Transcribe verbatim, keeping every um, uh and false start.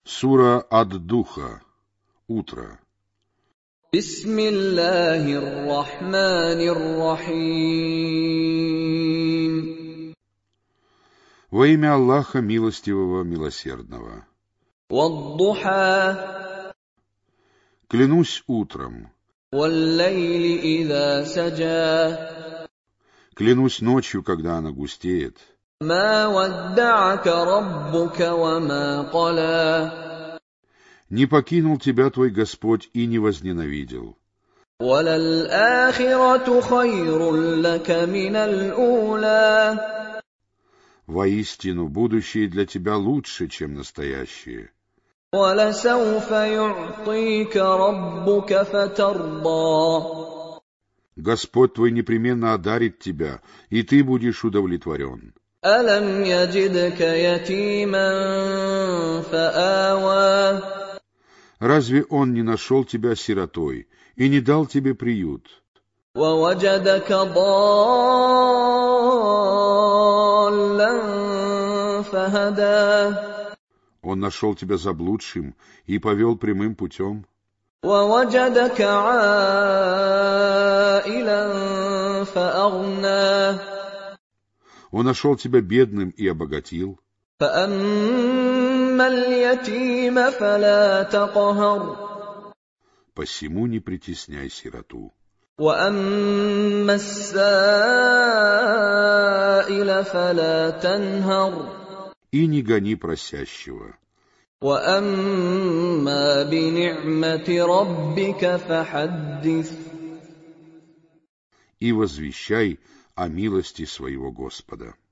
Сура Ад-Духа. Утро. Бисмиллахир-рахманир-рахим. Во имя Аллаха Милостивого, Милосердного. Вад-духа. Клянусь утром. Валлейли иза саджа. Клянусь ночью, когда она густеет. Ма вадда'ака раббука ва ма кала. Не покинул тебя твой Господь и не возненавидел. Валал-ахирату хайрун лака минал ула. Воистину, будущее для тебя лучше, чем настоящее. وَلَسَوْفَ يُعْطِيكَ رَبُّكَ فَتَرْضَىٰ. Господь твой непременно одарит тебя, и ты будешь удовлетворен. أَلَمْ يَجِدْكَ يَتِيمًا فَآوَىٰ. Разве Он не нашел тебя сиротой и не дал тебе приют? وَوَجَدَكَ ضَالًّا فَهَدَىٰ. Он нашел тебя заблудшим и повел прямым путем. وَوَجَدَكَ عَائِلًا فَأَغْنَىٰ. Он нашел тебя бедным и обогатил. فَأَمَّا الْيَتِيمَ فَلَا تَقْهَرْ. Посему не притесняй сироту. وَأَمَّا السَّائِلَ فَلَا تَنْهَرْ. И не гони просящего. وَأَمَّا بِنِعْمَةِ رَبِّكَ فَحَدِّثْ. И возвещай о милости своего Господа.